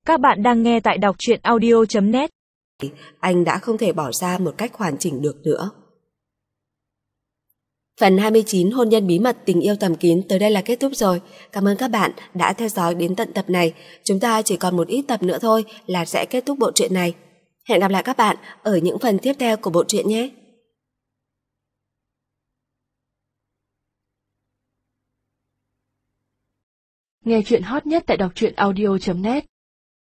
Các bạn đang nghe tại đọc truyện audio.net. Anh đã không thể bỏ ra một cách hoàn chỉnh được nữa. Phần 29 hôn nhân bí mật tình yêu thầm kín tới đây là kết thúc rồi. Cảm ơn các bạn đã theo dõi đến tận tập này. Chúng ta chỉ còn một ít tập nữa thôi là sẽ kết thúc bộ truyện này. Hẹn gặp lại các bạn ở những phần tiếp theo của bộ truyện nhé. Nghe truyện hot nhất tại đọc truyện audio.net.